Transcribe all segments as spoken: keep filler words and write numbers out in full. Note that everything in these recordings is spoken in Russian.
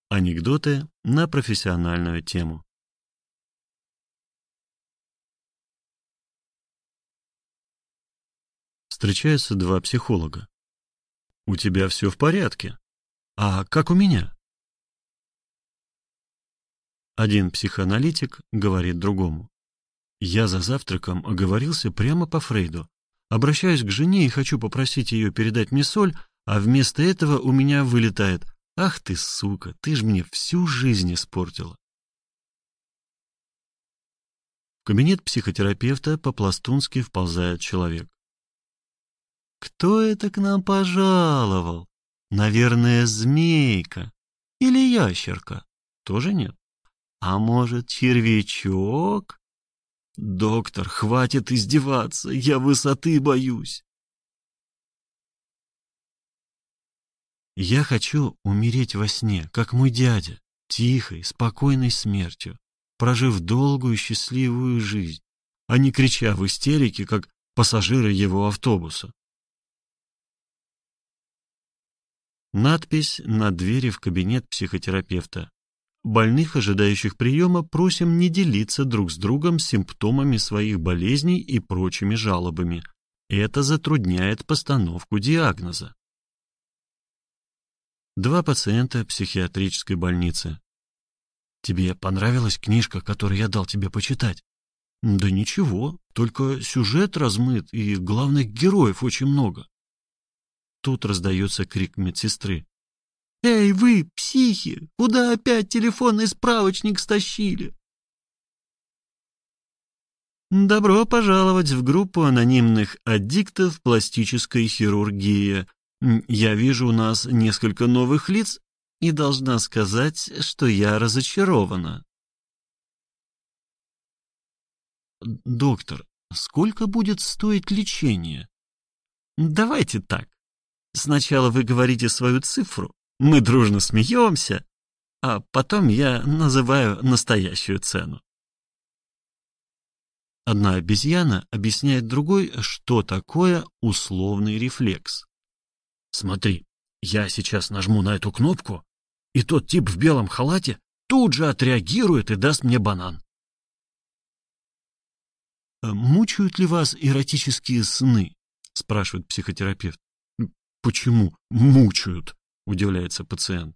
Анекдоты на профессиональную тему. Встречаются два психолога. У тебя все в порядке? А как у меня? Один психоаналитик говорит другому. Я за завтраком оговорился прямо по Фрейду. Обращаюсь к жене и хочу попросить ее передать мне соль, а вместо этого у меня вылетает: «Ах ты, сука, ты ж мне всю жизнь испортила». В кабинет психотерапевта по-пластунски вползает человек. Кто это к нам пожаловал? Наверное, змейка или ящерка? Тоже нет. А может, червячок? Доктор, хватит издеваться, я высоты боюсь. Я хочу умереть во сне, как мой дядя, тихой, спокойной смертью, прожив долгую счастливую жизнь, а не крича в истерике, как пассажиры его автобуса. Надпись на двери в кабинет психотерапевта. Больных, ожидающих приема, просим не делиться друг с другом симптомами своих болезней и прочими жалобами. Это затрудняет постановку диагноза. Два пациента психиатрической больницы. Тебе понравилась книжка, которую я дал тебе почитать? Да ничего, только сюжет размыт и главных героев очень много. Тут раздается крик медсестры. «Эй, вы, психи, куда опять телефонный справочник стащили?» Добро пожаловать в группу анонимных аддиктов пластической хирургии. Я вижу у нас несколько новых лиц и должна сказать, что я разочарована. Доктор, сколько будет стоить лечение? Давайте так. Сначала вы говорите свою цифру, мы дружно смеемся, а потом я называю настоящую цену. Одна обезьяна объясняет другой, что такое условный рефлекс. Смотри, я сейчас нажму на эту кнопку, и тот тип в белом халате тут же отреагирует и даст мне банан. «Мучают ли вас эротические сны?» — спрашивает психотерапевт. «Почему мучают?» — удивляется пациент.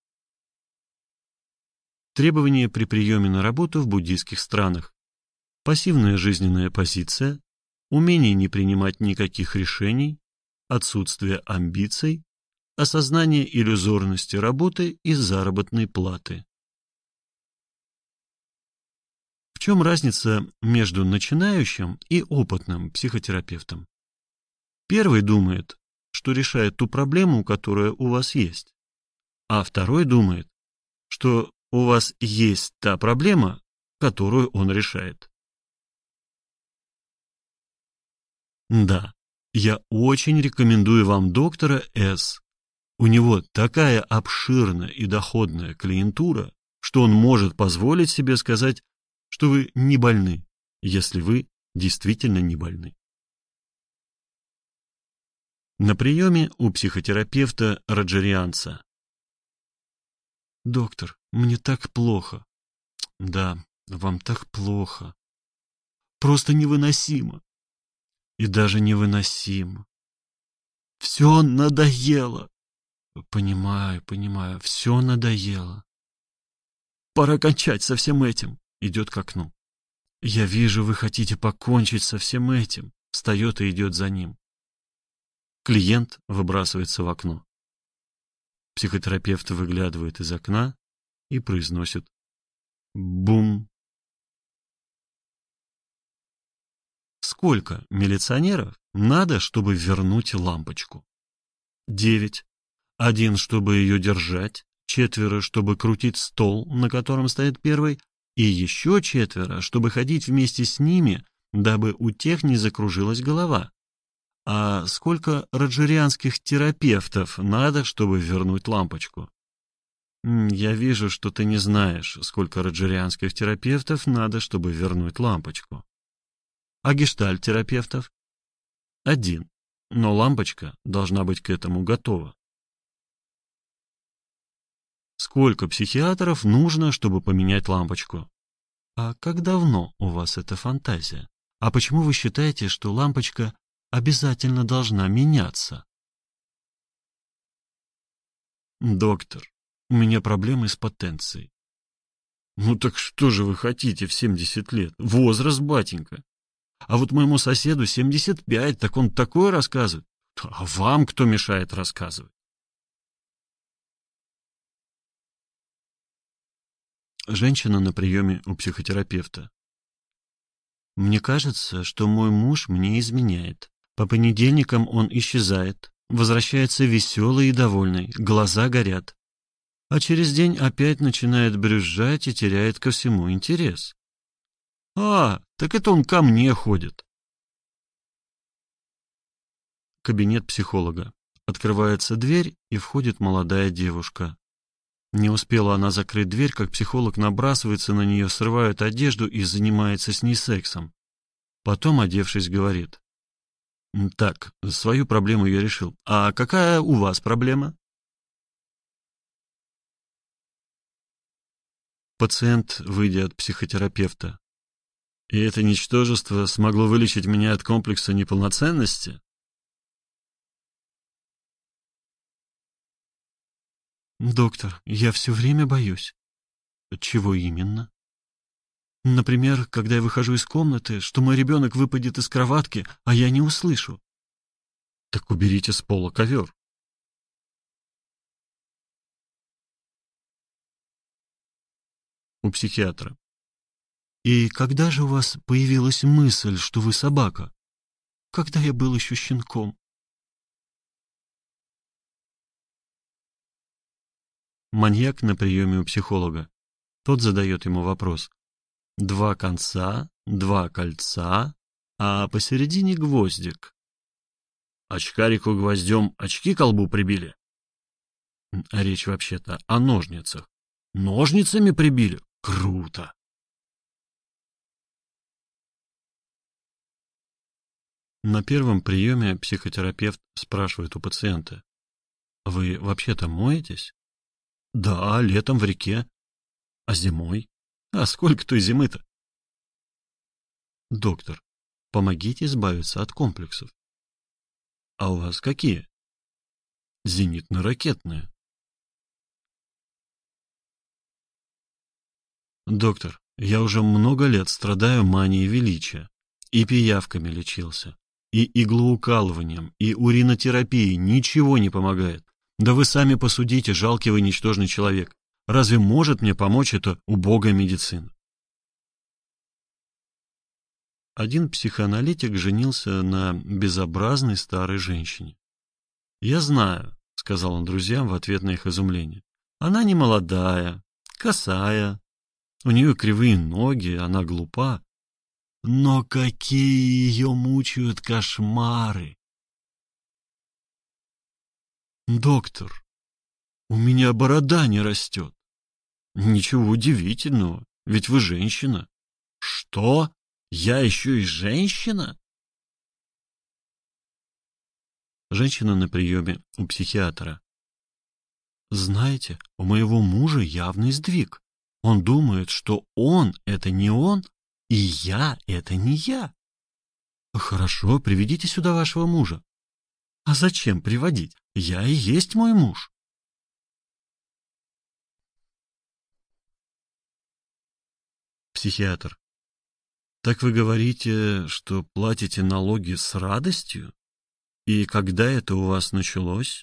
Требования при приеме на работу в буддийских странах. Пассивная жизненная позиция, умение не принимать никаких решений, отсутствие амбиций, осознание иллюзорности работы и заработной платы. В чем разница между начинающим и опытным психотерапевтом? Первый думает, что решает ту проблему, которая у вас есть, а второй думает, что у вас есть та проблема, которую он решает. Да, я очень рекомендую вам доктора С. У него такая обширная и доходная клиентура, что он может позволить себе сказать, что вы не больны, если вы действительно не больны. На приеме у психотерапевта роджерианца. Доктор, мне так плохо. Да, вам так плохо. Просто невыносимо. И даже невыносимо. Все надоело. Понимаю, понимаю, все надоело. Пора кончать со всем этим. Идет к окну. Я вижу, вы хотите покончить со всем этим. Встает и идет за ним. Клиент выбрасывается в окно. Психотерапевт выглядывает из окна и произносит «бум». Сколько милиционеров надо, чтобы вернуть лампочку? Девять. Один, чтобы ее держать, четверо, чтобы крутить стол, на котором стоит первый, и еще четверо, чтобы ходить вместе с ними, дабы у тех не закружилась голова. А сколько роджерианских терапевтов надо, чтобы вернуть лампочку? Я вижу, что ты не знаешь, сколько роджерианских терапевтов надо, чтобы вернуть лампочку. А гештальт-терапевтов? Один, но лампочка должна быть к этому готова. сколько психиатров нужно, чтобы поменять лампочку? А как давно у вас эта фантазия? А почему вы считаете, что лампочка обязательно должна меняться? Доктор, у меня проблемы с потенцией. Ну так что же вы хотите в семьдесят лет? Возраст, батенька. А вот моему соседу семьдесят пять, так он такое рассказывает. А вам кто мешает рассказывать? Женщина на приеме у психотерапевта. Мне кажется, что мой муж мне изменяет. По понедельникам он исчезает, возвращается веселый и довольный, глаза горят. А через день опять начинает брюзжать и теряет ко всему интерес. А, так это он ко мне ходит. Кабинет психолога. Открывается дверь, и входит молодая девушка. Не успела она закрыть дверь, как психолог набрасывается на нее, срывает одежду и занимается с ней сексом. Потом, одевшись, говорит: «Так, свою проблему я решил. А какая у вас проблема?» Пациент, выйдя от психотерапевта. «И это ничтожество смогло вылечить меня от комплекса неполноценности?» «Доктор, я все время боюсь». «Чего именно?» «Например, когда я выхожу из комнаты, что мой ребенок выпадет из кроватки, а я не услышу». «Так уберите с пола ковер». У психиатра. «И когда же у вас появилась мысль, что вы собака?» «Когда я был еще щенком». Маньяк на приеме у психолога. Тот задает ему вопрос. Два конца, два кольца, а посередине гвоздик. Очкарику гвоздем очки к лбу прибили? А речь вообще-то о ножницах. Ножницами прибили? Круто! На первом приеме психотерапевт спрашивает у пациента. Вы вообще-то моетесь? Да, летом в реке. А зимой? А сколько той зимы-то? Доктор, помогите избавиться от комплексов. А у вас какие? Зенитно-ракетные. Доктор, я уже много лет страдаю манией величия. И пиявками лечился, и иглоукалыванием, и уринотерапией. Ничего не помогает. Да вы сами посудите, жалкий вы ничтожный человек. Разве может мне помочь эта убогая медицина? Один психоаналитик женился на безобразной старой женщине. «Я знаю», — сказал он друзьям в ответ на их изумление. «Она не молодая, косая, у нее кривые ноги, она глупа. Но какие ее мучают кошмары!» «Доктор, у меня борода не растет». «Ничего удивительного, ведь вы женщина». «Что? Я еще и женщина?» Женщина на приеме у психиатра. «Знаете, у моего мужа явный сдвиг. Он думает, что он — это не он, и я — это не я». «Хорошо, приведите сюда вашего мужа». «А зачем приводить? Я и есть мой муж». Психиатр. Так вы говорите, что платите налоги с радостью? И когда это у вас началось?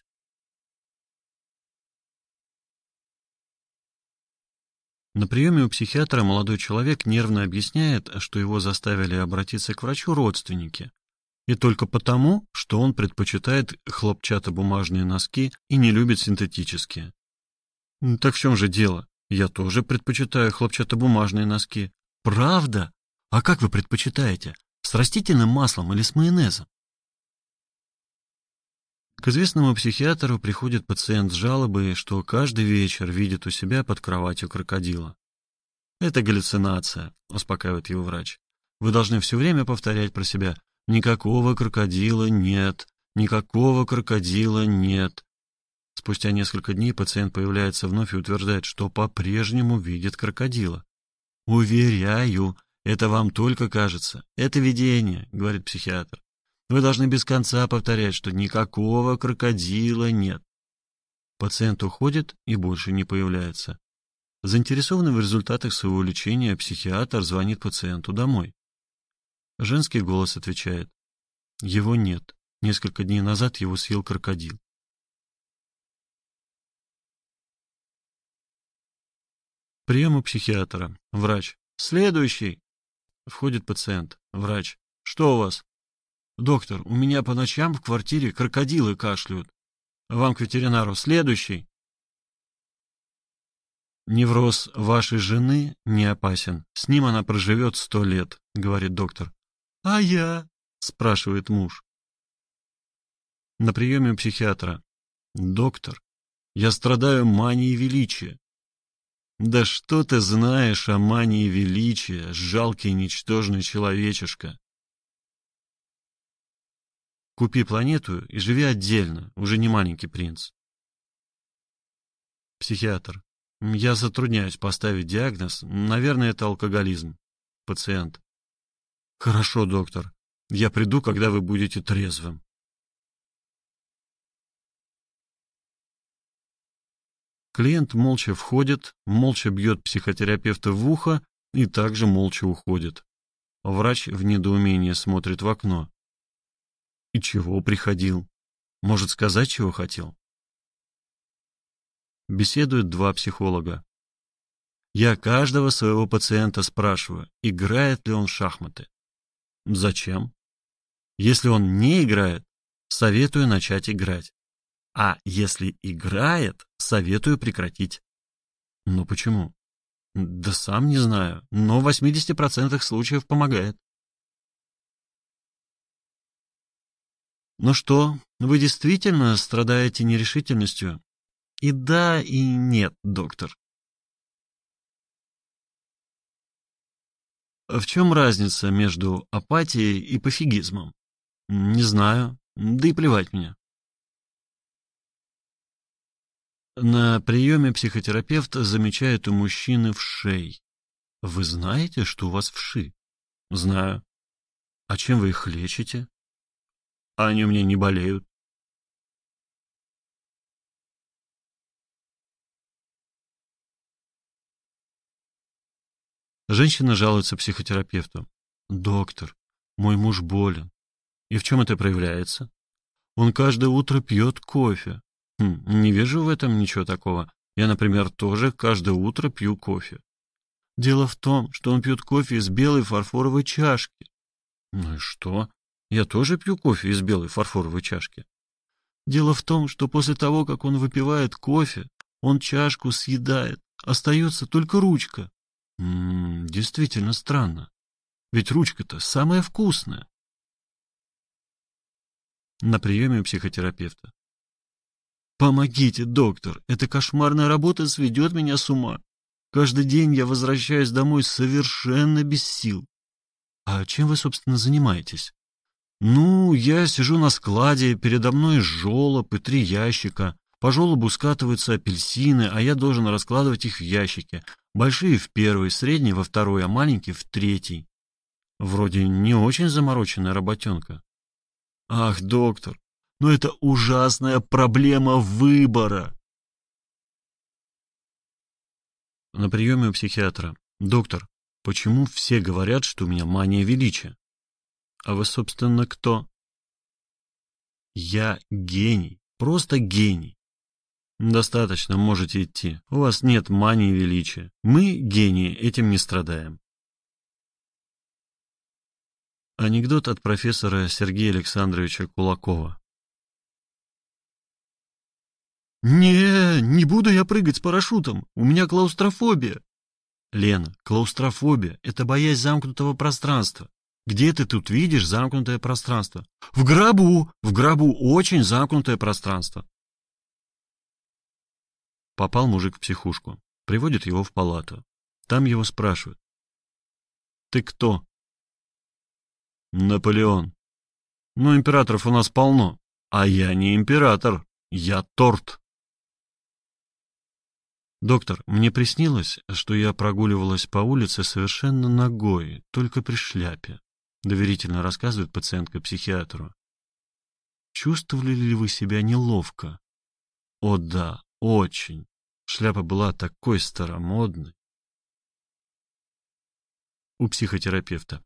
На приеме у психиатра молодой человек нервно объясняет, что его заставили обратиться к врачу родственники. И только потому, что он предпочитает хлопчатобумажные носки и не любит синтетические. Так в чем же дело? Я тоже предпочитаю хлопчатобумажные носки. Правда? А как вы предпочитаете? С растительным маслом или с майонезом? К известному психиатру приходит пациент с жалобой, что каждый вечер видит у себя под кроватью крокодила. «Это галлюцинация», — успокаивает его врач. «Вы должны все время повторять про себя: никакого крокодила нет, никакого крокодила нет». Спустя несколько дней пациент появляется вновь и утверждает, что по-прежнему видит крокодила. «Уверяю, это вам только кажется. Это видение», — говорит психиатр. «Вы должны без конца повторять, что никакого крокодила нет». Пациент уходит и больше не появляется. Заинтересованный в результатах своего лечения, психиатр звонит пациенту домой. Женский голос отвечает: «Его нет. Несколько дней назад его съел крокодил». Прием у психиатра. Врач: «Следующий». Входит пациент. Врач: «Что у вас?» «Доктор, у меня по ночам в квартире крокодилы кашляют. Вам к ветеринару. Следующий». «Невроз вашей жены не опасен. С ним она проживет сто лет», — говорит доктор. «А я?» — спрашивает муж. На приеме у психиатра. «Доктор, я страдаю манией величия». «Да что ты знаешь о мании величия, жалкий ничтожный человечишка? Купи планету и живи отдельно, уже не маленький принц». Психиатр. «Я затрудняюсь поставить диагноз. Наверное, это алкоголизм». Пациент. «Хорошо, доктор. Я приду, когда вы будете трезвым». Клиент молча входит, молча бьет психотерапевта в ухо и также молча уходит. Врач в недоумении смотрит в окно. И чего приходил? Может сказать, чего хотел? Беседуют два психолога. Я каждого своего пациента спрашиваю, играет ли он в шахматы. Зачем? Если он не играет, советую начать играть. А если играет, советую прекратить. Ну почему? Да сам не знаю, но в восьмидесяти процентах случаев помогает. Ну что, вы действительно страдаете нерешительностью? И да, и нет, доктор. В чем разница между апатией и пофигизмом? Не знаю, да и плевать мне. На приеме психотерапевт замечает у мужчины вшей. Вы знаете, что у вас вши? Знаю. А чем вы их лечите? А они у меня не болеют. Женщина жалуется психотерапевту. Доктор, мой муж болен. И в чем это проявляется? Он каждое утро пьет кофе. Хм, не вижу в этом ничего такого. Я, например, тоже каждое утро пью кофе. Дело в том, что он пьет кофе из белой фарфоровой чашки. Ну и что? Я тоже пью кофе из белой фарфоровой чашки. Дело в том, что после того, как он выпивает кофе, он чашку съедает. Остается только ручка. М-м, действительно странно. Ведь ручка-то самая вкусная. На приеме у психотерапевта. Помогите, доктор, эта кошмарная работа сведет меня с ума. Каждый день я возвращаюсь домой совершенно без сил. А чем вы, собственно, занимаетесь? Ну, я сижу на складе, передо мной жолоб и три ящика. По жолобу скатываются апельсины, а я должен раскладывать их в ящики. Большие в первый, средние во второй, а маленькие в третий. Вроде не очень замороченная работенка. Ах, доктор, но это ужасная проблема выбора. На приеме у психиатра. Доктор, почему все говорят, что у меня мания величия? А вы, собственно, кто? Я гений, просто гений. Достаточно, можете идти. У вас нет мании величия. Мы, гении, этим не страдаем. Анекдот от профессора Сергея Александровича Кулакова. «Не, не буду я прыгать с парашютом. У меня клаустрофобия». Лена, клаустрофобия — это боязнь замкнутого пространства. Где ты тут видишь замкнутое пространство? В гробу! В гробу очень замкнутое пространство. Попал мужик в психушку. Приводят его в палату. Там его спрашивают. Ты кто? Наполеон. Ну, императоров у нас полно. А я не император. Я торт. Доктор, мне приснилось, что я прогуливалась по улице совершенно нагой, только при шляпе. Доверительно рассказывает пациентка психиатру. Чувствовали ли вы себя неловко? О да, очень. Шляпа была такой старомодной. У психотерапевта.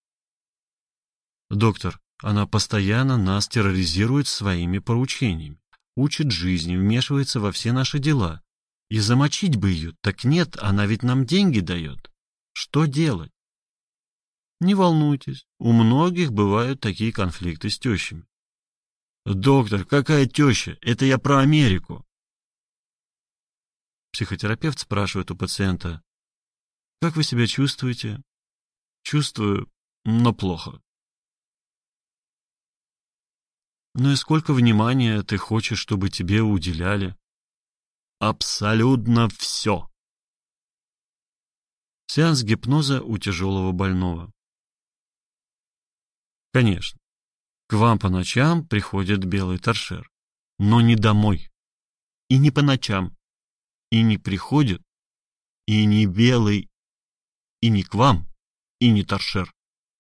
Доктор, она постоянно нас терроризирует своими поручениями, учит жизни, вмешивается во все наши дела. И замочить бы ее, так нет, она ведь нам деньги дает. Что делать? Не волнуйтесь, у многих бывают такие конфликты с тещами. Доктор, какая теща? Это я про Америку. Психотерапевт спрашивает у пациента. Как вы себя чувствуете? Чувствую, но плохо. Ну и сколько внимания ты хочешь, чтобы тебе уделяли? Абсолютно все. Сеанс гипноза у тяжелого больного. Конечно, к вам по ночам приходит белый торшер, но не домой, и не по ночам, и не приходит, и не белый, и не к вам, и не торшер.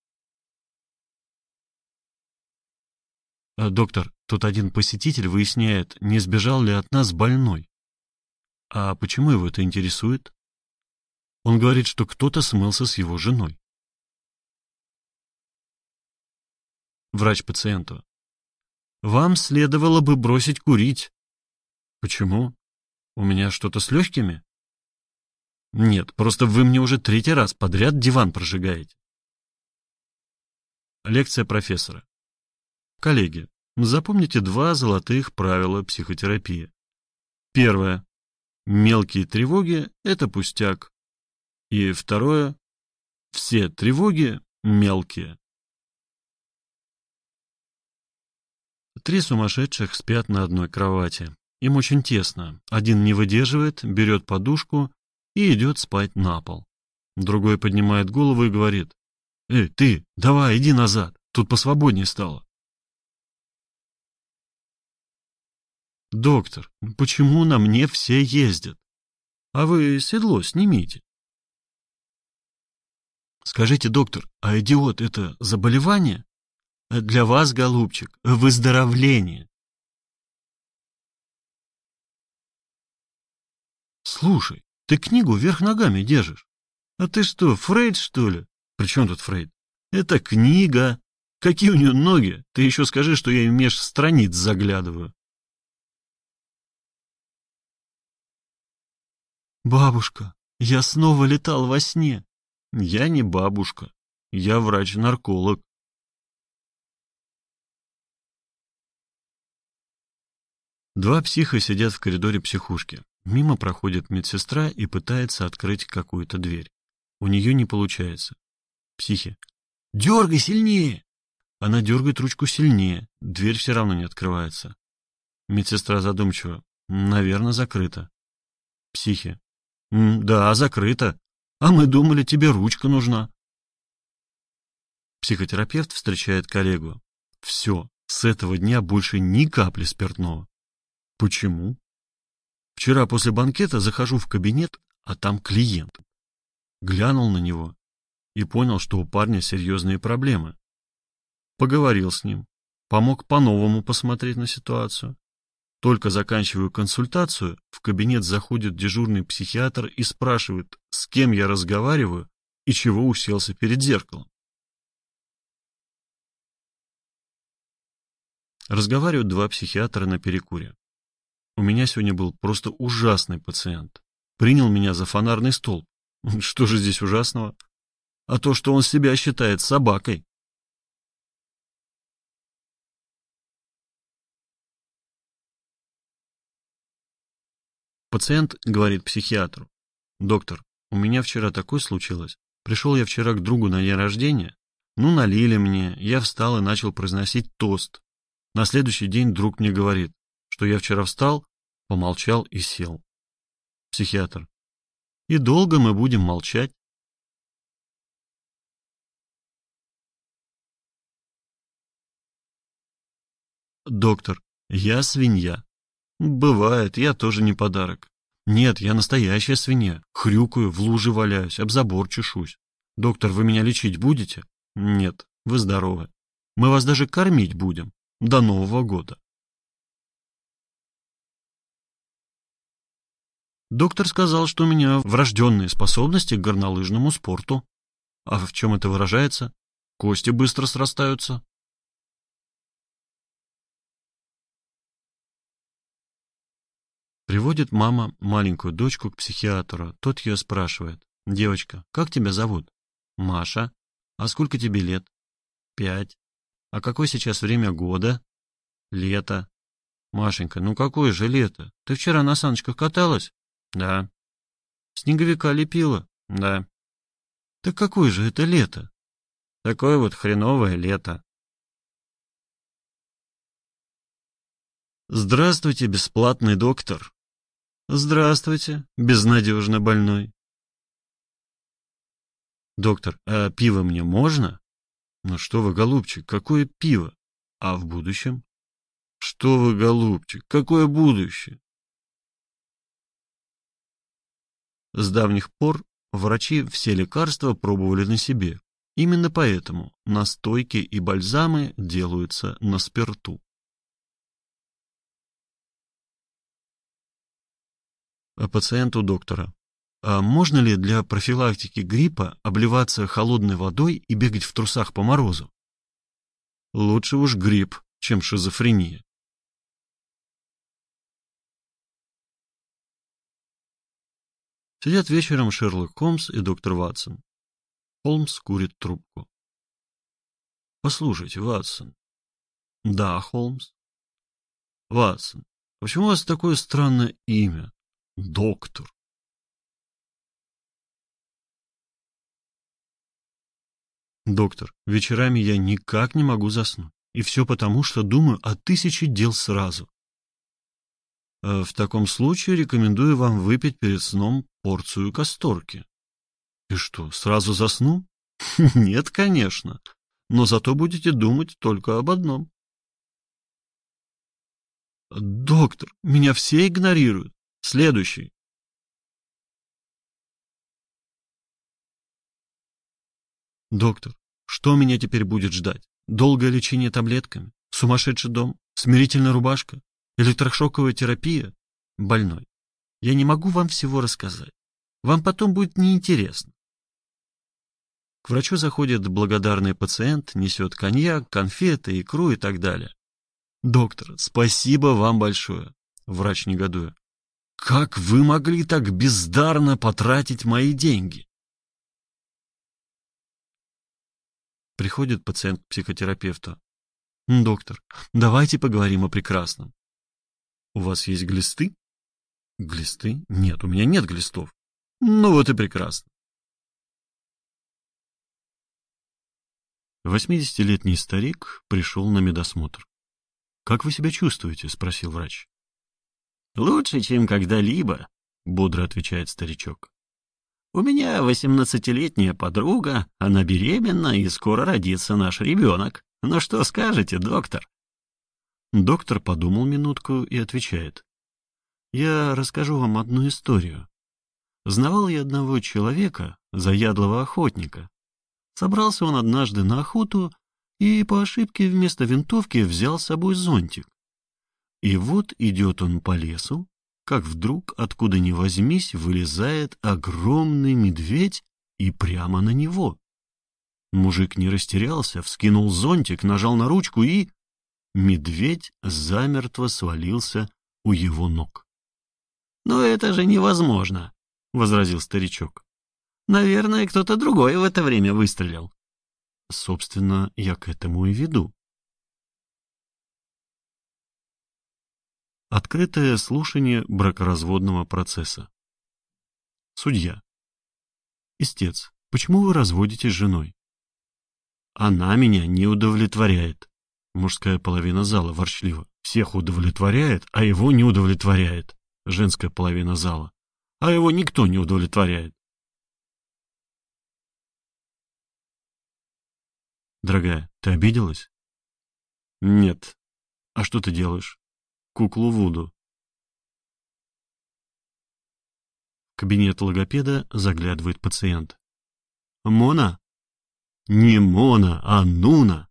Доктор, тут один посетитель выясняет, не сбежал ли от нас больной. А почему его это интересует? Он говорит, что кто-то смылся с его женой. Врач пациенту. Вам следовало бы бросить курить. Почему? У меня что-то с легкими? Нет, просто вы мне уже третий раз подряд диван прожигаете. Лекция профессора. Коллеги, запомните два золотых правила психотерапии. Первое. Мелкие тревоги – это пустяк. И второе. Все тревоги мелкие. Три сумасшедших спят на одной кровати. Им очень тесно. Один не выдерживает, берет подушку и идет спать на пол. Другой поднимает голову и говорит: «Эй, ты, давай, иди назад, тут посвободнее стало». Доктор, почему на мне все ездят? А вы седло снимите. Скажите, доктор, а идиот — это заболевание? Для вас, голубчик, выздоровление. Слушай, ты книгу вверх ногами держишь. А ты что, Фрейд, что ли? При чем тут Фрейд? Это книга. Какие у нее ноги? Ты еще скажи, что я меж страниц заглядываю. Бабушка, я снова летал во сне. Я не бабушка. Я врач-нарколог. Два психа сидят в коридоре психушки. Мимо проходит медсестра и пытается открыть какую-то дверь. У нее не получается. Психи. «Дергай сильнее!» Она дергает ручку сильнее. Дверь все равно не открывается. Медсестра задумчиво. «Наверное, закрыта». Психи. «Да, закрыто. А мы думали, тебе ручка нужна». Психотерапевт встречает коллегу. «Все, с этого дня больше ни капли спиртного». Почему? Вчера после банкета захожу в кабинет, а там клиент. Глянул на него и понял, что у парня серьезные проблемы. Поговорил с ним, помог по-новому посмотреть на ситуацию. Только заканчиваю консультацию, в кабинет заходит дежурный психиатр и спрашивает, с кем я разговариваю и чего уселся перед зеркалом. Разговаривают два психиатра на перекуре. У меня сегодня был просто ужасный пациент. Принял меня за фонарный столб. Что же здесь ужасного? А то, что он себя считает собакой. Пациент говорит психиатру: «Доктор, у меня вчера такое случилось. Пришел я вчера к другу на день рождения. Ну, налили мне, я встал и начал произносить тост. На следующий день друг мне говорит, что я вчера встал, помолчал и сел». Психиатр: «И долго мы будем молчать?» Доктор: «Я свинья». «Бывает, я тоже не подарок. Нет, я настоящая свинья. Хрюкаю, в луже валяюсь, об забор чешусь. Доктор, вы меня лечить будете? Нет, вы здоровы. Мы вас даже кормить будем. До Нового года. Доктор сказал, что у меня врожденные способности к горнолыжному спорту. А в чем это выражается? Кости быстро срастаются. Приводит мама маленькую дочку к психиатру. Тот ее спрашивает. Девочка, как тебя зовут? Маша. А сколько тебе лет? Пять. А какое сейчас время года? Лето. Машенька, ну какое же лето? Ты вчера на саночках каталась? Да. Снеговика лепила? Да. Так какое же это лето? Такое вот хреновое лето. Здравствуйте, бесплатный доктор. Здравствуйте, безнадежно больной. Доктор, а пиво мне можно? Ну что вы, голубчик, какое пиво? А в будущем? Что вы, голубчик, какое будущее? С давних пор врачи все лекарства пробовали на себе. Именно поэтому настойки и бальзамы делаются на спирту. А пациенту доктора. А можно ли для профилактики гриппа обливаться холодной водой и бегать в трусах по морозу? Лучше уж грипп, чем шизофрения. Сидят вечером Шерлок Холмс и доктор Ватсон. Холмс курит трубку. Послушайте, Ватсон. Да, Холмс. Ватсон, почему у вас такое странное имя? Доктор. Доктор, вечерами я никак не могу заснуть. И все потому, что думаю о тысяче дел сразу. Э, В таком случае рекомендую вам выпить перед сном порцию касторки. И что, сразу засну? Нет, конечно. Но зато будете думать только об одном. Доктор, меня все игнорируют. Следующий. Доктор, что меня теперь будет ждать? Долгое лечение таблетками? Сумасшедший дом? Смирительная рубашка? Электрошоковая терапия? Больной. Я не могу вам всего рассказать. Вам потом будет неинтересно. К врачу заходит благодарный пациент, несет коньяк, конфеты, икру и так далее. Доктор, спасибо вам большое. Врач негодуя. Как вы могли так бездарно потратить мои деньги? Приходит пациент к психотерапевту. Доктор, давайте поговорим о прекрасном. У вас есть глисты? Глисты? Нет, у меня нет глистов. Ну вот и прекрасно. Восьмидесятилетний старик пришел на медосмотр. «Как вы себя чувствуете?» — спросил врач. «Лучше, чем когда-либо», — бодро отвечает старичок. «У меня восемнадцатилетняя подруга, она беременна, и скоро родится наш ребенок. Ну что скажете, доктор?» Доктор подумал минутку и отвечает. «Я расскажу вам одну историю. Знавал я одного человека, заядлого охотника. Собрался он однажды на охоту и по ошибке вместо винтовки взял с собой зонтик. И вот идет он по лесу, как вдруг, откуда ни возьмись, вылезает огромный медведь и прямо на него. Мужик не растерялся, вскинул зонтик, нажал на ручку и... Медведь замертво свалился у его ног. «Но это же невозможно», — возразил старичок. «Наверное, кто-то другой в это время выстрелил». Собственно, я к этому и веду. Открытое слушание бракоразводного процесса. Судья. Истец, почему вы разводитесь с женой? Она меня не удовлетворяет. Мужская половина зала ворчливо. Всех удовлетворяет, а его не удовлетворяет. Женская половина зала. А его никто не удовлетворяет. Дорогая, ты обиделась? Нет. А что ты делаешь? Куклу Вуду. кабинет логопеда заглядывает пациент. «Мона?» «Не Мона, а Нуна!»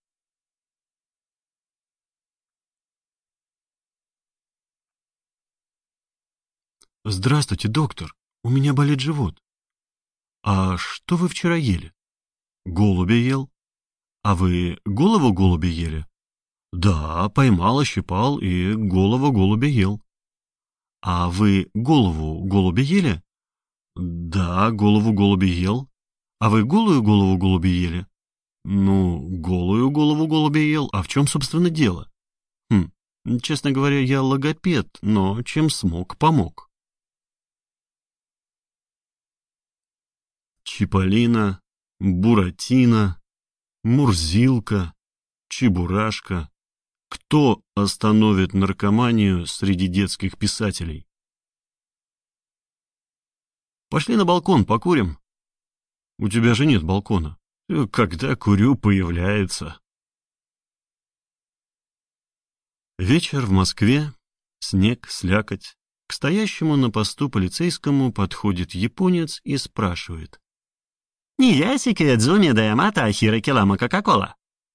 «Здравствуйте, доктор. У меня болит живот». «А что вы вчера ели?» «Голубя ел». «А вы голову голубя ели?» «Да, поймал, ощипал и голову голубя ел». «А вы голову голубя ели?» «Да, голову голубя ел». «А вы голую голову голубя ели?» «Ну, голую голову голубя ел. А в чем, собственно, дело?» «Хм, честно говоря, я логопед, но чем смог, помог». Чиполлино, Буратино, Мурзилка, Чебурашка. Кто остановит наркоманию среди детских писателей? Пошли на балкон, покурим. У тебя же нет балкона. Когда курю, появляется. Вечер в Москве, снег, слякоть. К стоящему на посту полицейскому подходит японец и спрашивает. «Ниясики Эдзуми Даямата Ахира Килама Кока-Кола».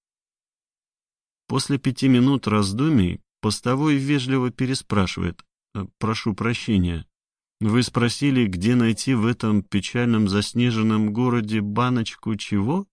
После пяти минут раздумий постовой вежливо переспрашивает. «Прошу прощения, вы спросили, где найти в этом печальном заснеженном городе баночку чего?»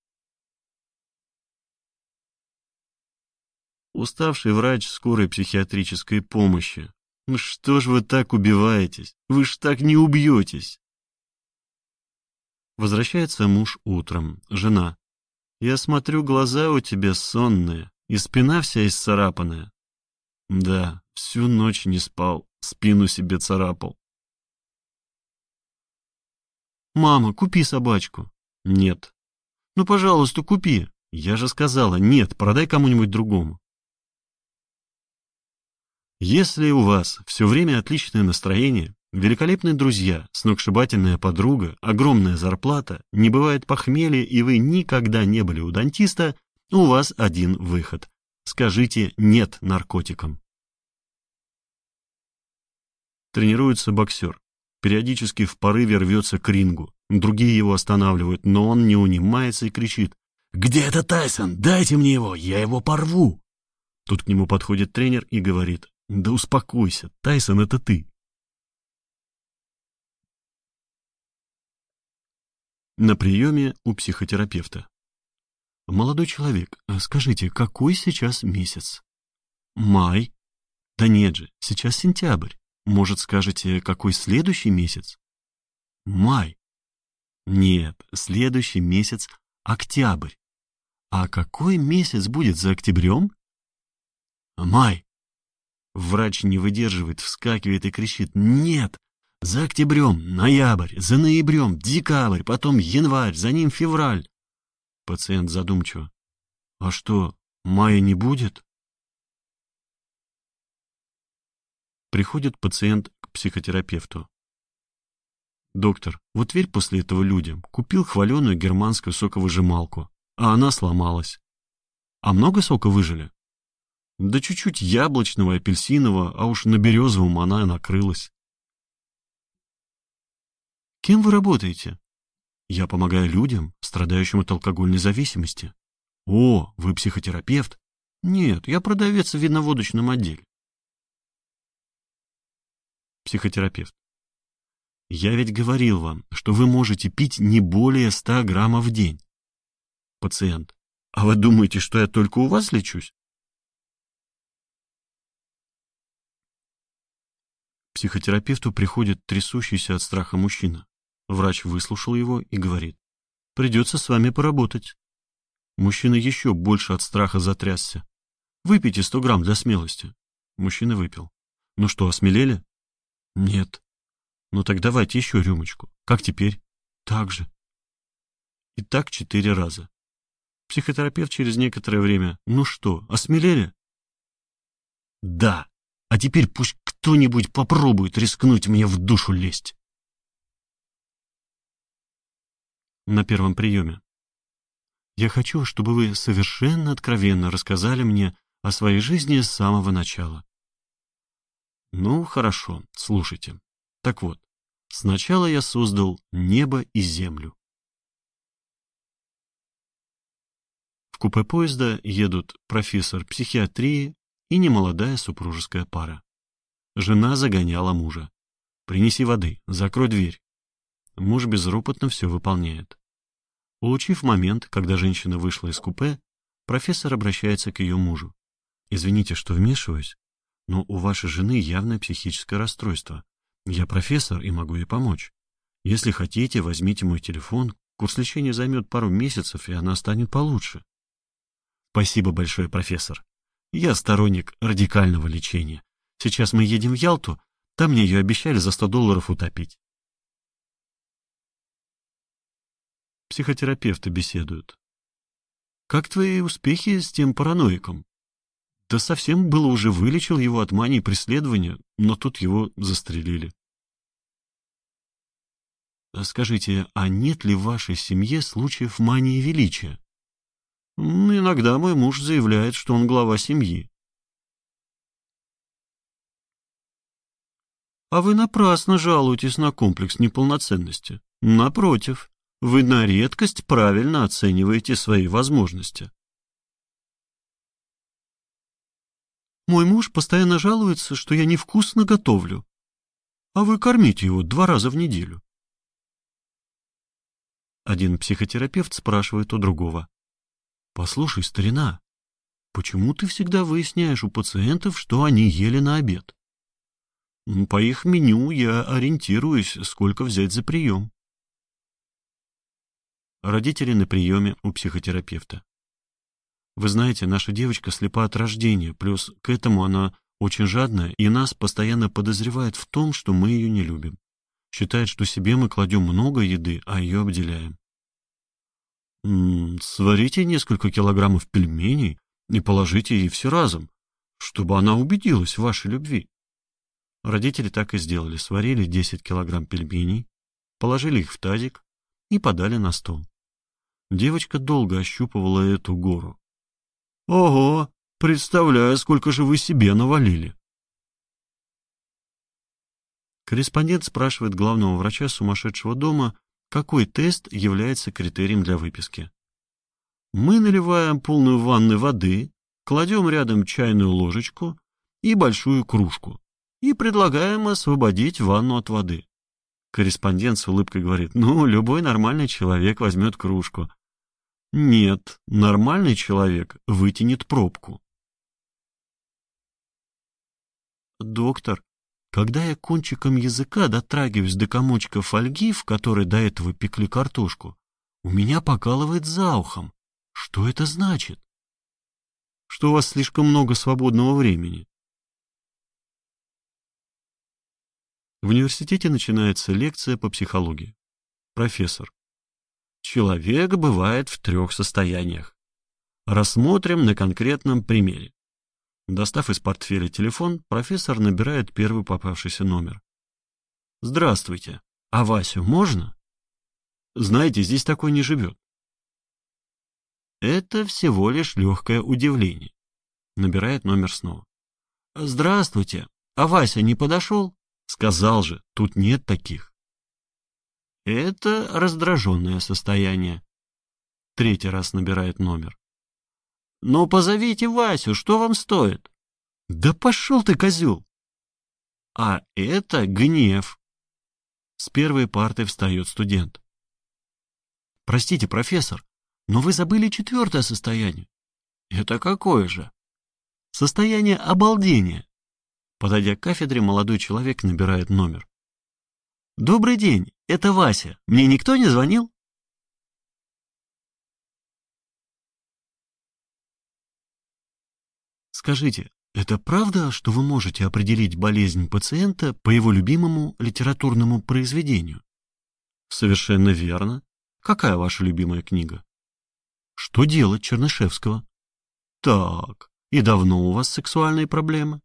Уставший врач скорой психиатрической помощи. «Ну что ж вы так убиваетесь? Вы ж так не убьетесь!» Возвращается муж утром. Жена. «Я смотрю, глаза у тебя сонные, и спина вся исцарапанная». «Да, всю ночь не спал, спину себе царапал». «Мама, купи собачку». «Нет». «Ну, пожалуйста, купи». «Я же сказала, нет, продай кому-нибудь другому». Если у вас все время отличное настроение, великолепные друзья, сногсшибательная подруга, огромная зарплата, не бывает похмелья, и вы никогда не были у дантиста, у вас один выход. Скажите «нет» наркотикам. Тренируется боксер. Периодически в порыве рвется к рингу. Другие его останавливают, но он не унимается и кричит: «Где это Тайсон? Дайте мне его, я его порву!» Тут к нему подходит тренер и говорит: «Да успокойся, Тайсон — это ты». На приеме у психотерапевта. «Молодой человек, скажите, какой сейчас месяц?» «Май». «Да нет же, сейчас сентябрь. Может, скажете, какой следующий месяц?» «Май». «Нет, следующий месяц — октябрь. А какой месяц будет за октябрем?» «Май». Врач не выдерживает, вскакивает и кричит: «Нет! За октябрем, ноябрь, за ноябрем, декабрь, потом январь, за ним февраль». Пациент задумчиво: «А что, мая не будет?» Приходит пациент к психотерапевту. «Доктор, вот верь после этого людям. Купил хваленую германскую соковыжималку, а она сломалась. А много сока выжили?» «Да чуть-чуть яблочного, апельсинового, а уж на березовом она накрылась». «Кем вы работаете?» «Я помогаю людям, страдающим от алкогольной зависимости». «О, вы психотерапевт?» «Нет, я продавец в виноводочном отделе». Психотерапевт. «Я ведь говорил вам, что вы можете пить не более ста граммов в день». Пациент. «А вы думаете, что я только у вас лечусь?» К психотерапевту приходит трясущийся от страха мужчина. Врач выслушал его и говорит: «Придется с вами поработать». Мужчина еще больше от страха затрясся. «Выпейте сто грамм для смелости». Мужчина выпил. «Ну что, осмелели?» «Нет». «Ну так давайте еще рюмочку. Как теперь?» «Так же». И так четыре раза. Психотерапевт через некоторое время: «Ну что, осмелели?» «Да. А теперь пусть кто-нибудь попробует рискнуть мне в душу лезть». На первом приеме. «Я хочу, чтобы вы совершенно откровенно рассказали мне о своей жизни с самого начала». «Ну, хорошо, слушайте. Так вот, Сначала я создал небо и землю. В купе поезда едут профессор психиатрии и немолодая супружеская пара. Жена загоняла мужа. «Принеси воды, закрой дверь». Муж безропотно все выполняет. Улучив момент, когда женщина вышла из купе, профессор обращается к ее мужу. «Извините, что вмешиваюсь, но у вашей жены явное психическое расстройство. Я профессор и могу ей помочь. Если хотите, возьмите мой телефон. Курс лечения займет пару месяцев, и она станет получше». «Спасибо большое, профессор. Я сторонник радикального лечения. Сейчас мы едем в Ялту, там мне ее обещали за сто долларов утопить». Психотерапевты беседуют. «Как твои успехи с тем параноиком?» «Да совсем было уже вылечил его от мании преследования, но тут его застрелили». «Скажите, а нет ли в вашей семье случаев мании величия?» «Иногда мой муж заявляет, что он глава семьи». «А вы напрасно жалуетесь на комплекс неполноценности. Напротив, вы на редкость правильно оцениваете свои возможности». «Мой муж постоянно жалуется, что я невкусно готовлю, а вы кормите его два раза в неделю». Один психотерапевт спрашивает у другого. «Послушай, старина, почему ты всегда выясняешь у пациентов, что они ели на обед?» «По их меню я ориентируюсь, сколько взять за прием». Родители на приеме у психотерапевта. «Вы знаете, наша девочка слепа от рождения, плюс к этому она очень жадная, и нас постоянно подозревает в том, что мы ее не любим. Считает, что себе мы кладем много еды, а ее обделяем». М -м, «Сварите несколько килограммов пельменей и положите ей все разом, чтобы она убедилась в вашей любви». Родители так и сделали, сварили десять килограмм пельменей, положили их в тазик и подали на стол. Девочка долго ощупывала эту гору. «Ого, представляю, сколько же вы себе навалили». Корреспондент спрашивает главного врача сумасшедшего дома, какой тест является критерием для выписки. «Мы наливаем полную ванны воды, кладем рядом чайную ложечку и большую кружку и предлагаем освободить ванну от воды». Корреспондент с улыбкой говорит: «Ну, любой нормальный человек возьмет кружку». Нет, нормальный человек вытянет пробку. «Доктор, когда я кончиком языка дотрагиваюсь до комочка фольги, в которой до этого пекли картошку, у меня покалывает за ухом. Что это значит?» «Что у вас слишком много свободного времени». В университете начинается лекция по психологии. Профессор: «Человек бывает в трех состояниях. Рассмотрим на конкретном примере». Достав из портфеля телефон, профессор набирает первый попавшийся номер. «Здравствуйте, а Васю можно?» «Знаете, здесь такой не живет». «Это всего лишь легкое удивление». Набирает номер снова. «Здравствуйте, а Вася не подошел?» «Сказал же, тут нет таких». «Это раздраженное состояние». Третий раз набирает номер. «Ну, позовите Васю, что вам стоит?» «Да пошел ты, козел!» «А это гнев». С первой парты встает студент. «Простите, профессор, но вы забыли четвертое состояние». «Это какое же?» «Состояние обалдения». Подойдя к кафедре, молодой человек набирает номер. «Добрый день, это Вася. Мне никто не звонил?» Скажите, это правда, что вы можете определить болезнь пациента по его любимому литературному произведению? Совершенно верно. Какая ваша любимая книга? Что делать Чернышевского? Так, и давно у вас сексуальные проблемы?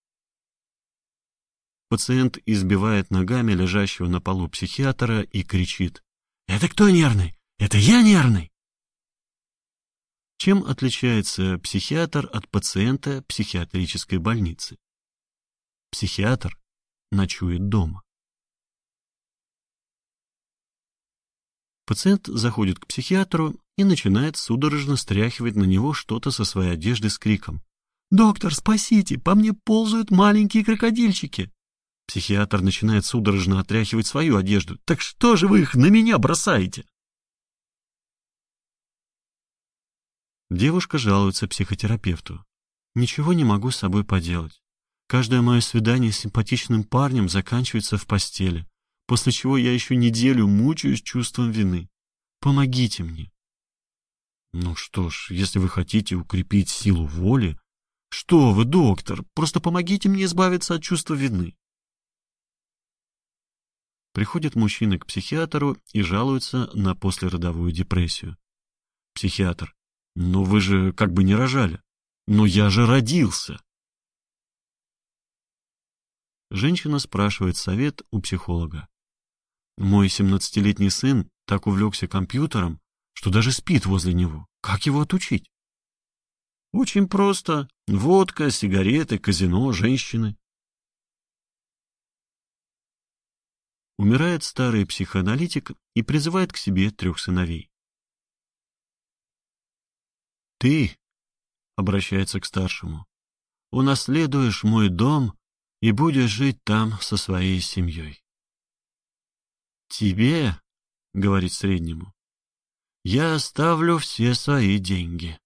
Пациент избивает ногами лежащего на полу психиатра и кричит: «Это кто нервный? Это я нервный!» Чем отличается психиатр от пациента психиатрической больницы? Психиатр ночует дома. Пациент заходит к психиатру и начинает судорожно стряхивать на него что-то со своей одежды с криком: «Доктор, спасите! По мне ползают маленькие крокодильчики!» Психиатр начинает судорожно отряхивать свою одежду. «Так что же вы их на меня бросаете?» Девушка жалуется психотерапевту. «Ничего не могу с собой поделать. Каждое мое свидание с симпатичным парнем заканчивается в постели, после чего я еще неделю мучаюсь чувством вины. Помогите мне». Ну что ж, если вы хотите укрепить силу воли... Что вы, доктор, просто помогите мне избавиться от чувства вины. Приходит мужчина к психиатру и жалуется на послеродовую депрессию. Психиатр: «Но вы же как бы не рожали. Но я же родился». Женщина спрашивает совет у психолога. «Мой семнадцатилетний сын так увлекся компьютером, что даже спит возле него. Как его отучить?» «Очень просто. Водка, сигареты, казино, женщины». Умирает старый психоаналитик и призывает к себе трех сыновей. «Ты, — обращается к старшему, — унаследуешь мой дом и будешь жить там со своей семьей. Тебе, — говорит среднему, — я оставлю все свои деньги.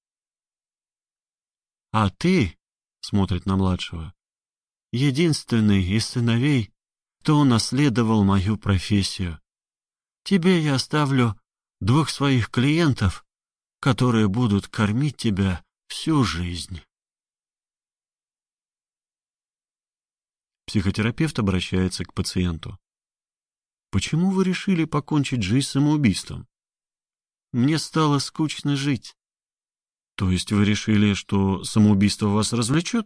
А ты, — смотрит на младшего, — единственный из сыновей, кто унаследовал мою профессию. Тебе я оставлю двух своих клиентов, которые будут кормить тебя всю жизнь». Психотерапевт обращается к пациенту. «Почему вы решили покончить жизнь самоубийством?» «Мне стало скучно жить». «То есть вы решили, что самоубийство вас развлечет?»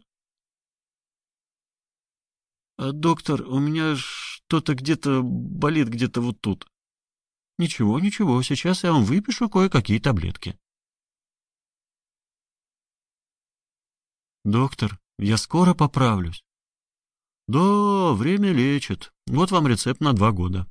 «А, доктор, у меня что-то где-то болит, где-то вот тут». «Ничего, ничего, сейчас я вам выпишу кое-какие таблетки». «Доктор, я скоро поправлюсь». «Да, время лечит. Вот вам рецепт на два года».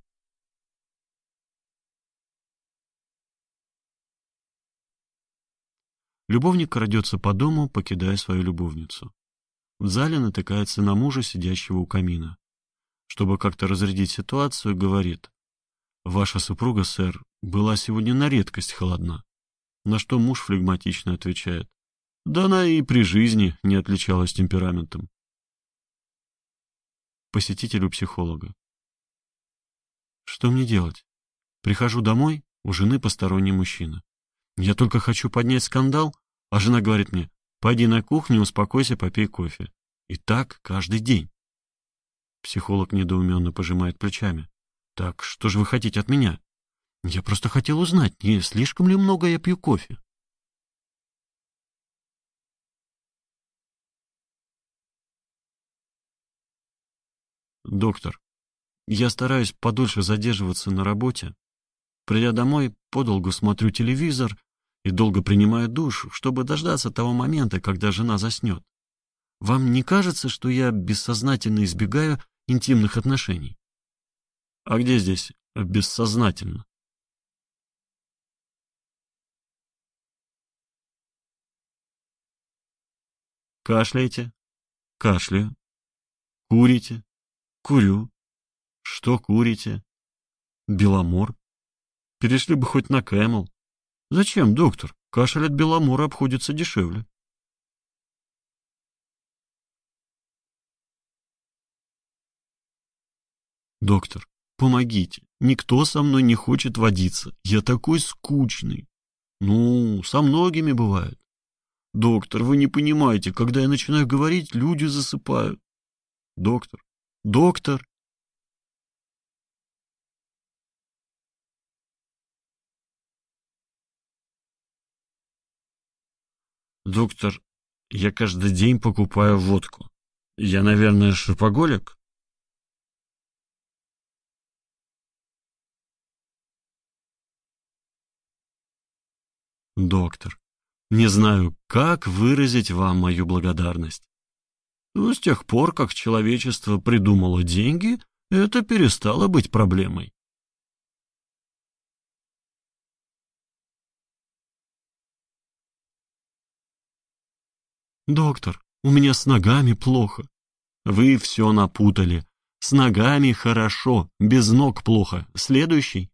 Любовник крадется по дому, покидая свою любовницу. В зале натыкается на мужа, сидящего у камина. Чтобы как-то разрядить ситуацию, говорит: «Ваша супруга, сэр, была сегодня на редкость холодна». На что муж флегматично отвечает: «Да она и при жизни не отличалась темпераментом». Посетителю психолога. «Что мне делать? Прихожу домой, у жены посторонний мужчина. Я только хочу поднять скандал, а жена говорит мне: пойди на кухню, успокойся, попей кофе. И так каждый день». Психолог недоуменно пожимает плечами. «Так что же вы хотите от меня? Я просто хотел узнать, не слишком ли много я пью кофе». «Доктор, я стараюсь подольше задерживаться на работе. Придя домой, подолгу смотрю телевизор и долго принимаю душ, чтобы дождаться того момента, когда жена заснет. Вам не кажется, что я бессознательно избегаю интимных отношений?» «А где здесь бессознательно?» «Кашляете?» «Кашляю». «Курите?» «Курю». «Что курите?» «Беломор». «Перешли бы хоть на Кэмел». «Зачем, доктор? Кашель от Беломора обходится дешевле». «Доктор, помогите. Никто со мной не хочет водиться. Я такой скучный». «Ну, со многими бывает». «Доктор, вы не понимаете, когда я начинаю говорить, люди засыпают». «Доктор, доктор». «Доктор, я каждый день покупаю водку. Я, наверное, шопоголик?» «Доктор, не знаю, как выразить вам мою благодарность. Но с тех пор, как человечество придумало деньги, это перестало быть проблемой». Доктор, у меня с ногами плохо. Вы все напутали. С ногами хорошо, без ног плохо. Следующий.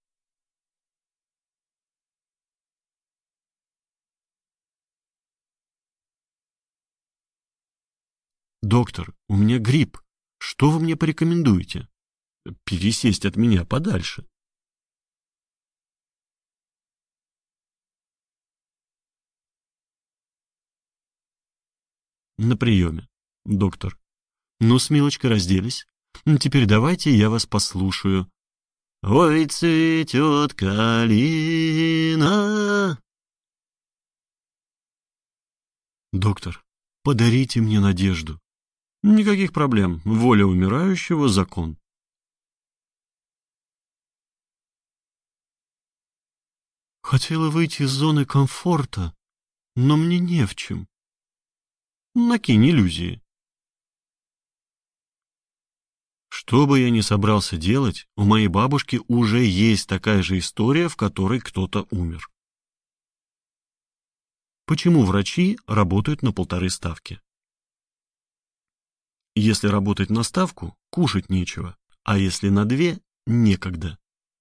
Доктор, у меня грипп. Что вы мне порекомендуете? Пересесть от меня подальше. На приеме. Доктор. Ну, с Милочкой разделись. Теперь давайте я вас послушаю. Ой, цветет калина. Доктор, подарите мне надежду. Никаких проблем. Воля умирающего — закон. Хотела выйти из зоны комфорта, но мне не в чем. Накинь иллюзии. Что бы я ни собрался делать, у моей бабушки уже есть такая же история, в которой кто-то умер. Почему врачи работают на полторы ставки? Если работать на ставку, кушать нечего, а если на две, некогда.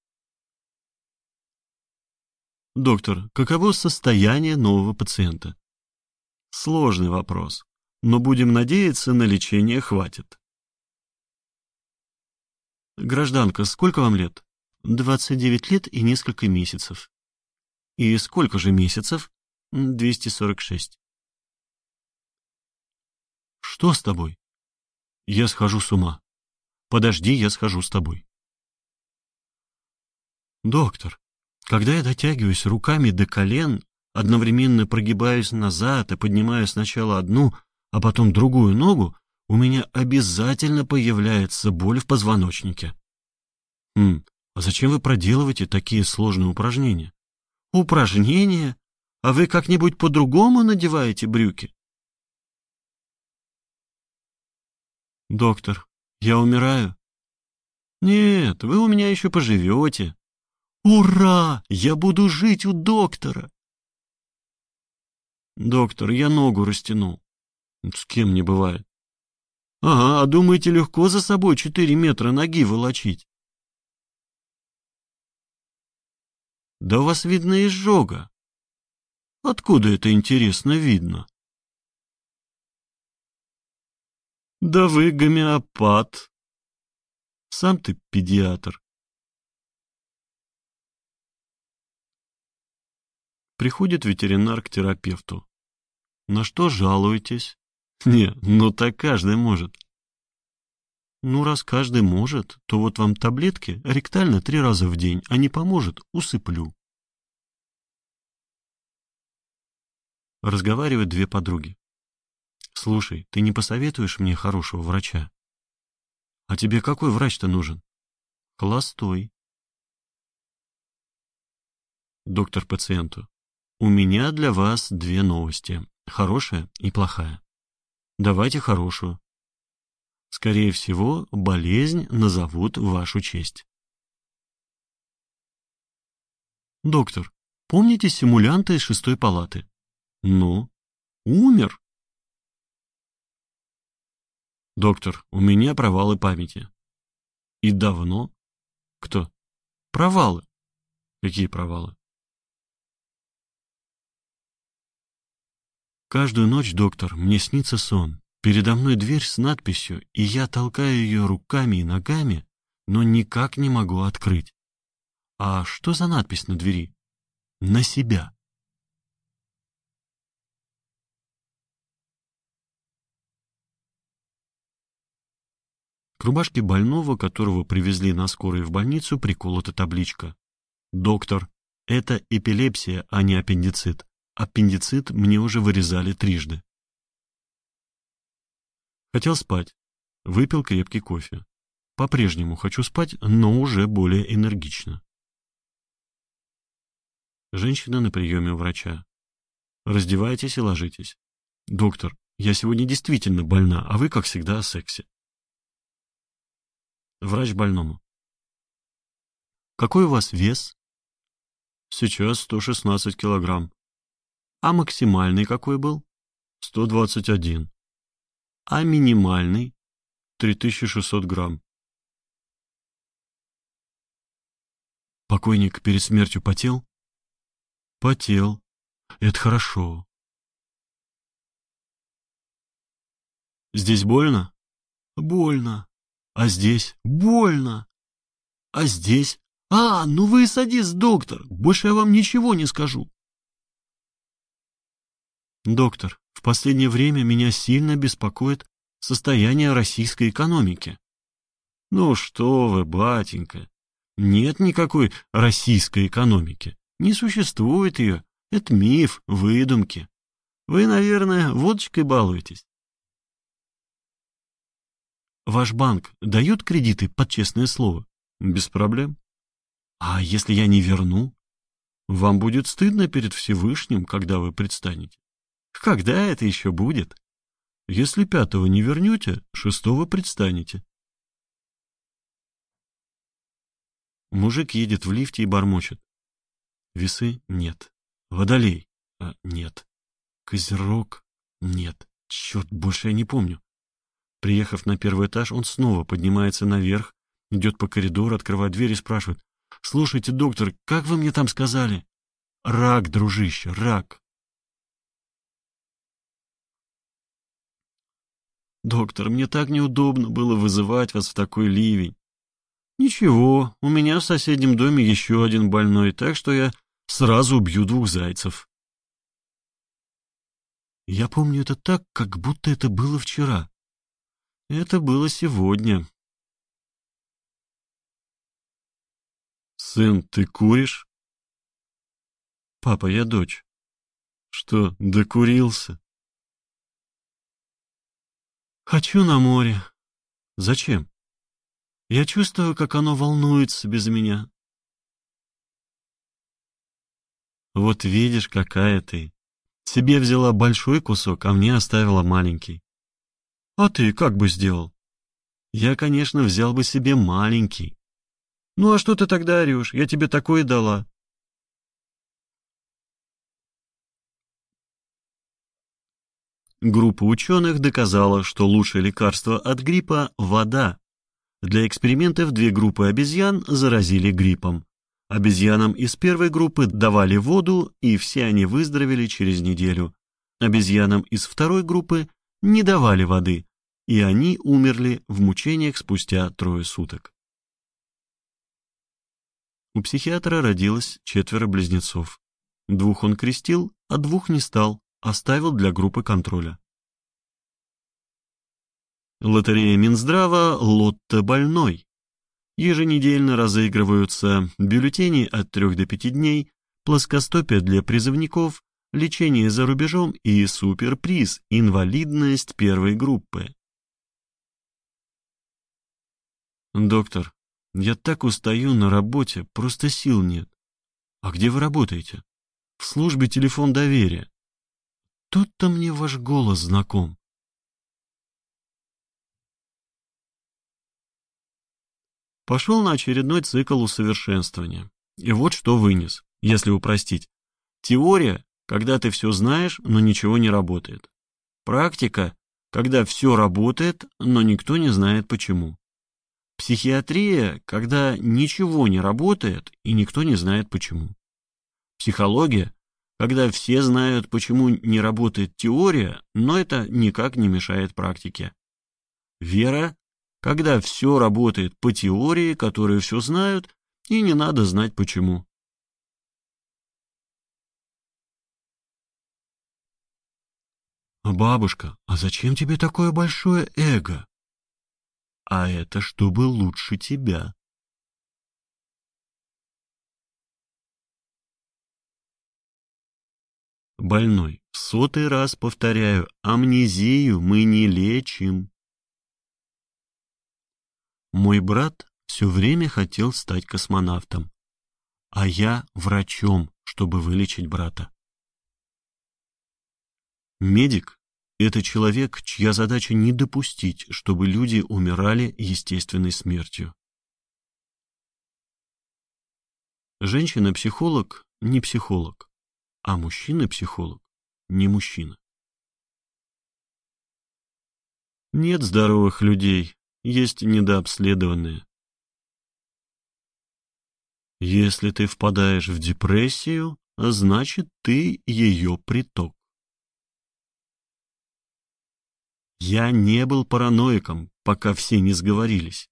Доктор, каково состояние нового пациента? Сложный вопрос, но будем надеяться, на лечение хватит. Гражданка, сколько вам лет? двадцать девять лет и несколько месяцев. И сколько же месяцев? двести сорок шесть. Что с тобой? Я схожу с ума. Подожди, я схожу с тобой. Доктор, когда я дотягиваюсь руками до колен, одновременно прогибаюсь назад и поднимаю сначала одну, а потом другую ногу, у меня обязательно появляется боль в позвоночнике. Хм, а зачем вы проделываете такие сложные упражнения? Упражнения? А вы как-нибудь по-другому надеваете брюки? Доктор, я умираю? Нет, вы у меня еще поживете. Ура! Я буду жить у доктора. Доктор, я ногу растянул. С кем не бывает. Ага, а думаете, легко за собой четыре метра ноги волочить? Да у вас видно изжога. Откуда это, интересно, видно? Да вы гомеопат. Сам ты педиатр. Приходит ветеринар к терапевту. На что жалуетесь? Не, ну так каждый может. Ну, раз каждый может, то вот вам таблетки ректально три раза в день, а не поможет, усыплю. Разговаривают две подруги. Слушай, ты не посоветуешь мне хорошего врача? А тебе какой врач-то нужен? Холостой. Доктор пациенту. У меня для вас две новости. Хорошая и плохая. Давайте хорошую. Скорее всего, болезнь назовут в вашу честь. Доктор, помните симулянта из шестой палаты? Ну, умер. Доктор, у меня провалы памяти. И давно? Кто? Провалы. Какие провалы? Каждую ночь, доктор, мне снится сон. Передо мной дверь с надписью, и я толкаю ее руками и ногами, но никак не могу открыть. А что за надпись на двери? На себя. К рубашке больного, которого привезли на скорой в больницу, приколота табличка. Доктор, это эпилепсия, а не аппендицит. Аппендицит мне уже вырезали трижды. Хотел спать. Выпил крепкий кофе. По-прежнему хочу спать, но уже более энергично. Женщина на приеме у врача. Раздевайтесь и ложитесь. Доктор, я сегодня действительно больна, а вы, как всегда, о сексе. Врач больному. Какой у вас вес? Сейчас сто шестнадцать килограмм. А максимальный какой был? сто двадцать один. А минимальный — три тысячи шестьсот грамм. Покойник перед смертью потел? Потел. Это хорошо. Здесь больно? Больно. А здесь? Больно. А здесь? А, ну вы и садись, доктор. Больше я вам ничего не скажу. Доктор, в последнее время меня сильно беспокоит состояние российской экономики. Ну что вы, батенька, нет никакой российской экономики. Не существует ее. Это миф, выдумки. Вы, наверное, водочкой балуетесь. Ваш банк дает кредиты под честное слово? Без проблем. А если я не верну? Вам будет стыдно перед Всевышним, когда вы предстанете. Когда это еще будет? Если пятого не вернете, шестого предстанете. Мужик едет в лифте и бормочет. Весы? Нет. Водолей? А, нет. Козерог? Нет. Черт, больше я не помню. Приехав на первый этаж, он снова поднимается наверх, идет по коридору, открывает дверь и спрашивает. «Слушайте, доктор, как вы мне там сказали?» «Рак, дружище, рак». «Доктор, мне так неудобно было вызывать вас в такой ливень». «Ничего, у меня в соседнем доме еще один больной, так что я сразу убью двух зайцев». Я помню это так, как будто это было вчера. Это было сегодня. Сын, ты куришь? Папа, я дочь. Что, докурился? Хочу на море. Зачем? Я чувствую, как оно волнуется без меня. Вот видишь, какая ты. Себе взяла большой кусок, а мне оставила маленький. А ты как бы сделал? Я, конечно, взял бы себе маленький. Ну а что ты тогда орешь? Я тебе такое дала. Группа ученых доказала, что лучшее лекарство от гриппа – вода. Для экспериментов две группы обезьян заразили гриппом. Обезьянам из первой группы давали воду, и все они выздоровели через неделю. Обезьянам из второй группы не давали воды, и они умерли в мучениях спустя трое суток. У психиатра родилось четверо близнецов. Двух он крестил, а двух не стал, оставил для группы контроля. Лотерея Минздрава «Лотто больной». Еженедельно разыгрываются бюллетени от трех до пяти дней, плоскостопие для призывников, лечение за рубежом и суперприз – инвалидность первой группы. Доктор, я так устаю на работе, просто сил нет. А где вы работаете? В службе телефон доверия. Тут-то мне ваш голос знаком. Пошел на очередной цикл усовершенствования. И вот что вынес, если упростить. Теория, когда ты все знаешь, но ничего не работает. Практика, когда все работает, но никто не знает почему. Психиатрия, когда ничего не работает и никто не знает почему. Психология, когда все знают, почему не работает теория, но это никак не мешает практике. Вера, когда все работает по теории, которые все знают, и не надо знать почему. Бабушка, а зачем тебе такое большое эго? А это чтобы лучше тебя. Больной, в сотый раз повторяю, амнезию мы не лечим. Мой брат все время хотел стать космонавтом, а я врачом, чтобы вылечить брата. Медик – это человек, чья задача не допустить, чтобы люди умирали естественной смертью. Женщина-психолог – не психолог, а мужчина-психолог – не мужчина. Нет здоровых людей, есть недообследованные. Если ты впадаешь в депрессию, значит, ты ее приток. Я не был параноиком, пока все не сговорились.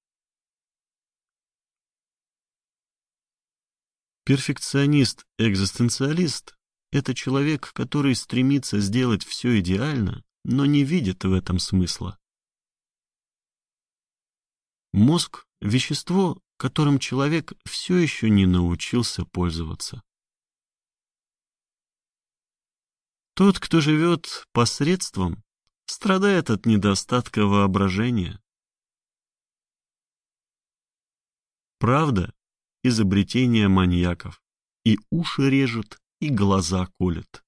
Перфекционист-экзистенциалист — это человек, который стремится сделать все идеально, но не видит в этом смысла. Мозг — вещество, которым человек все еще не научился пользоваться. Тот, кто живет посредством, страдает от недостатка воображения. Правда — изобретение маньяков, и уши режет, и глаза колет.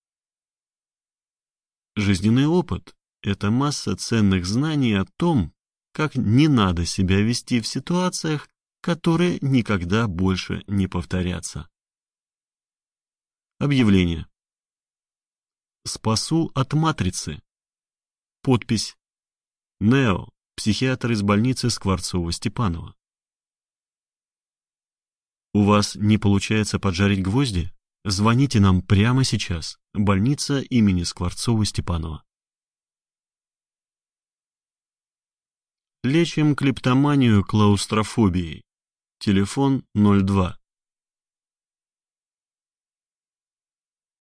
Жизненный опыт — это масса ценных знаний о том, как не надо себя вести в ситуациях, которые никогда больше не повторятся. Объявление. Спасу от матрицы. Подпись. Нео, психиатр из больницы Скворцова-Степанова. У вас не получается поджарить гвозди? Звоните нам прямо сейчас. Больница имени Скворцова-Степанова. Лечим клептоманию клаустрофобией. Телефон ноль два